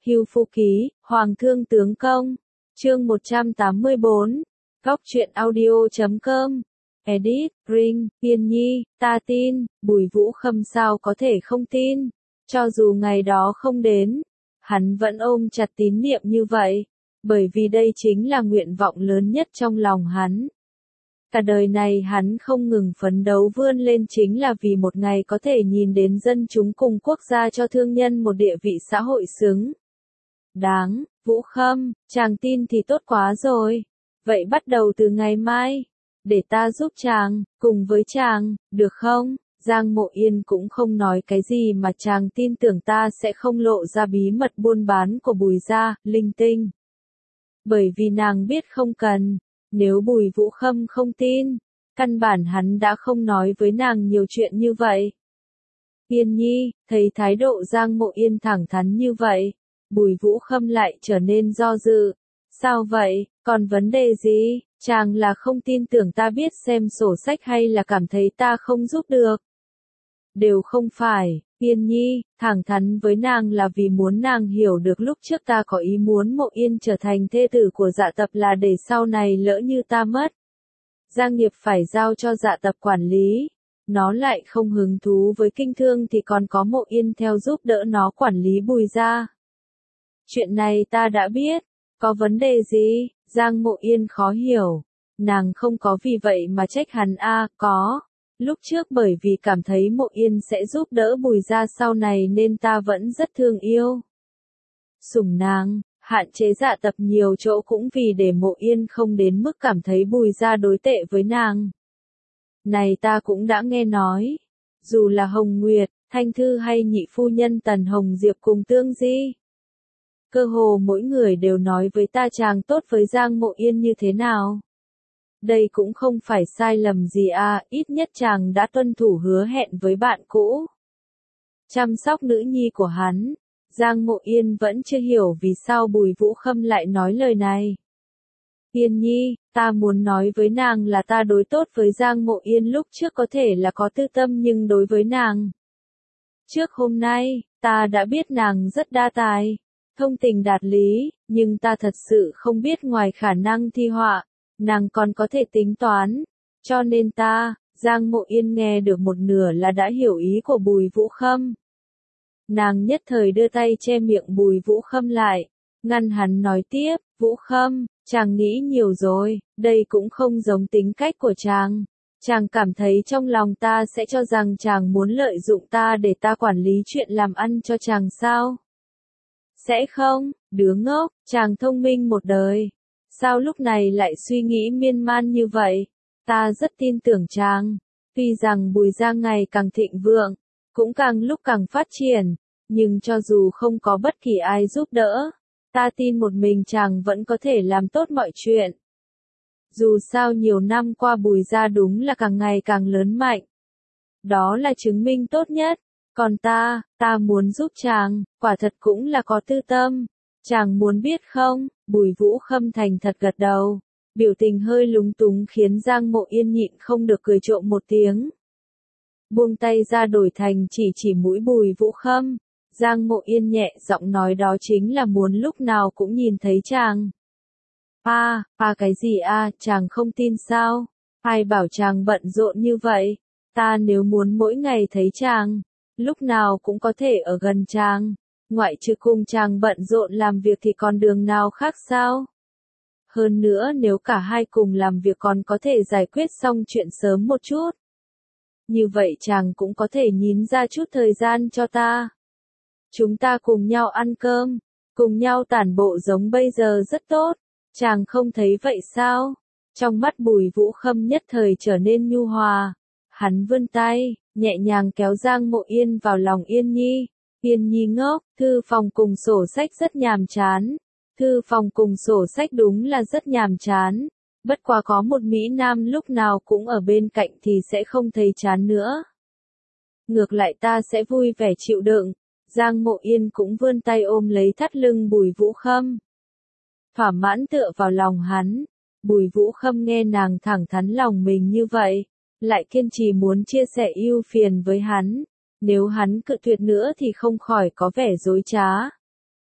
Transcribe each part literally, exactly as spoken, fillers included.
Hưu Phu Ký, Hoàng Thương Tướng Công. Chương một trăm tám mươi bốn. Góc truyện audio chấm com. Edit, Ring, Yên Nhi, ta tin, Bùi Vũ Khâm sao có thể không tin. Cho dù ngày đó không đến, hắn vẫn ôm chặt tín niệm như vậy, bởi vì đây chính là nguyện vọng lớn nhất trong lòng hắn. Cả đời này hắn không ngừng phấn đấu vươn lên chính là vì một ngày có thể nhìn đến dân chúng cùng quốc gia cho thương nhân một địa vị xã hội xứng đáng. Vũ Khâm, chàng tin thì tốt quá rồi. Vậy bắt đầu từ ngày mai, để ta giúp chàng, cùng với chàng, được không? Giang Mộ Yên cũng không nói cái gì mà chàng tin tưởng ta sẽ không lộ ra bí mật buôn bán của Bùi gia, linh tinh. Bởi vì nàng biết không cần, nếu Bùi Vũ Khâm không tin, căn bản hắn đã không nói với nàng nhiều chuyện như vậy. Yên Nhi, thấy thái độ Giang Mộ Yên thẳng thắn như vậy, Bùi Vũ Khâm lại trở nên do dự. Sao vậy, còn vấn đề gì? Chàng là không tin tưởng ta biết xem sổ sách hay là cảm thấy ta không giúp được? Đều không phải, Yên Nhi, thẳng thắn với nàng là vì muốn nàng hiểu được lúc trước ta có ý muốn Mộ Yên trở thành thê tử của Dạ Tập là để sau này lỡ như ta mất, gia nghiệp phải giao cho Dạ Tập quản lý. Nó lại không hứng thú với kinh thương thì còn có Mộ Yên theo giúp đỡ nó quản lý Bùi gia. Chuyện này ta đã biết, có vấn đề gì? Giang Mộ Yên khó hiểu, nàng không có vì vậy mà trách hắn a, à, có. Lúc trước bởi vì cảm thấy Mộ Yên sẽ giúp đỡ Bùi gia sau này nên ta vẫn rất thương yêu, sủng nàng, hạn chế Dạ Tập nhiều chỗ cũng vì để Mộ Yên không đến mức cảm thấy Bùi gia đối tệ với nàng. Này ta cũng đã nghe nói, dù là Hồng Nguyệt, Thanh Thư hay nhị phu nhân Tần Hồng Diệp cùng Tương Di, cơ hồ mỗi người đều nói với ta chàng tốt với Giang Mộ Yên như thế nào. Đây cũng không phải sai lầm gì à, ít nhất chàng đã tuân thủ hứa hẹn với bạn cũ. Chăm sóc nữ nhi của hắn. Giang Mộ Yên vẫn chưa hiểu vì sao Bùi Vũ Khâm lại nói lời này. Yên Nhi, ta muốn nói với nàng là ta đối tốt với Giang Mộ Yên lúc trước có thể là có tư tâm nhưng đối với nàng. Trước hôm nay, ta đã biết nàng rất đa tài, thông tình đạt lý, nhưng ta thật sự không biết ngoài khả năng thi họa, nàng còn có thể tính toán, cho nên ta, Giang Mộ Yên nghe được một nửa là đã hiểu ý của Bùi Vũ Khâm. Nàng nhất thời đưa tay che miệng Bùi Vũ Khâm lại, ngăn hắn nói tiếp, Vũ Khâm, chàng nghĩ nhiều rồi, đây cũng không giống tính cách của chàng. Chàng cảm thấy trong lòng ta sẽ cho rằng chàng muốn lợi dụng ta để ta quản lý chuyện làm ăn cho chàng sao? Sẽ không, đứa ngốc, chàng thông minh một đời. Sao lúc này lại suy nghĩ miên man như vậy? Ta rất tin tưởng chàng. Tuy rằng Bùi gia ngày càng thịnh vượng, cũng càng lúc càng phát triển, nhưng cho dù không có bất kỳ ai giúp đỡ, ta tin một mình chàng vẫn có thể làm tốt mọi chuyện. Dù sao nhiều năm qua Bùi gia đúng là càng ngày càng lớn mạnh. Đó là chứng minh tốt nhất. Còn ta, ta muốn giúp chàng, quả thật cũng là có tư tâm. Chàng muốn biết không? Bùi Vũ Khâm thành thật gật đầu. Biểu tình hơi lúng túng khiến Giang Mộ Yên nhịn không được cười trộm một tiếng. Buông tay ra đổi thành chỉ chỉ mũi Bùi Vũ Khâm. Giang Mộ Yên nhẹ giọng nói đó chính là muốn lúc nào cũng nhìn thấy chàng. À, à cái gì à, chàng không tin sao? Ai bảo chàng bận rộn như vậy? Ta nếu muốn mỗi ngày thấy chàng, lúc nào cũng có thể ở gần chàng, ngoại trừ cùng chàng bận rộn làm việc thì còn đường nào khác sao? Hơn nữa nếu cả hai cùng làm việc còn có thể giải quyết xong chuyện sớm một chút. Như vậy chàng cũng có thể nhín ra chút thời gian cho ta. Chúng ta cùng nhau ăn cơm, cùng nhau tản bộ giống bây giờ rất tốt. Chàng không thấy vậy sao? Trong mắt Bùi Vũ Khâm nhất thời trở nên nhu hòa. Hắn vươn tay, nhẹ nhàng kéo Giang Mộ Yên vào lòng Yên Nhi. Yên Nhi ngốc, thư phòng cùng sổ sách rất nhàm chán. Thư phòng cùng sổ sách đúng là rất nhàm chán. Bất quá có một Mỹ Nam lúc nào cũng ở bên cạnh thì sẽ không thấy chán nữa. Ngược lại ta sẽ vui vẻ chịu đựng. Giang Mộ Yên cũng vươn tay ôm lấy thắt lưng Bùi Vũ Khâm. Thỏa mãn tựa vào lòng hắn. Bùi Vũ Khâm nghe nàng thẳng thắn lòng mình như vậy, lại kiên trì muốn chia sẻ ưu phiền với hắn. Nếu hắn cự tuyệt nữa thì không khỏi có vẻ dối trá.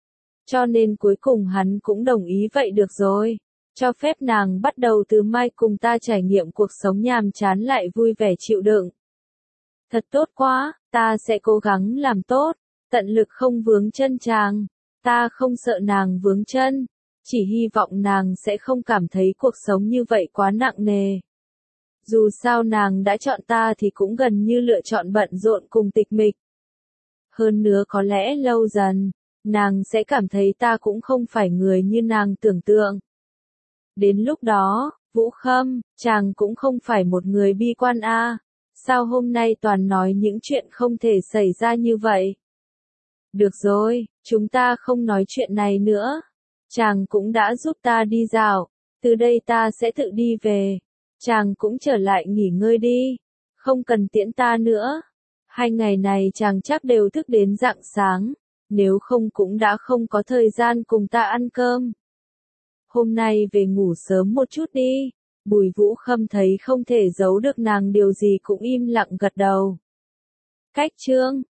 Cho nên cuối cùng hắn cũng đồng ý vậy được rồi. Cho phép nàng bắt đầu từ mai cùng ta trải nghiệm cuộc sống nhàm chán lại vui vẻ chịu đựng. Thật tốt quá, ta sẽ cố gắng làm tốt, tận lực không vướng chân chàng. Ta không sợ nàng vướng chân, chỉ hy vọng nàng sẽ không cảm thấy cuộc sống như vậy quá nặng nề. Dù sao nàng đã chọn ta thì cũng gần như lựa chọn bận rộn cùng tịch mịch. Hơn nữa có lẽ lâu dần, nàng sẽ cảm thấy ta cũng không phải người như nàng tưởng tượng. Đến lúc đó, Vũ Khâm, chàng cũng không phải một người bi quan a. À. Sao hôm nay toàn nói những chuyện không thể xảy ra như vậy? Được rồi, chúng ta không nói chuyện này nữa. Chàng cũng đã giúp ta đi dạo, từ đây ta sẽ tự đi về. Chàng cũng trở lại nghỉ ngơi đi, không cần tiễn ta nữa. Hai ngày này chàng chắc đều thức đến rạng sáng, nếu không cũng đã không có thời gian cùng ta ăn cơm. Hôm nay về ngủ sớm một chút đi. Bùi Vũ Khâm thấy không thể giấu được nàng điều gì cũng im lặng gật đầu. Cách chương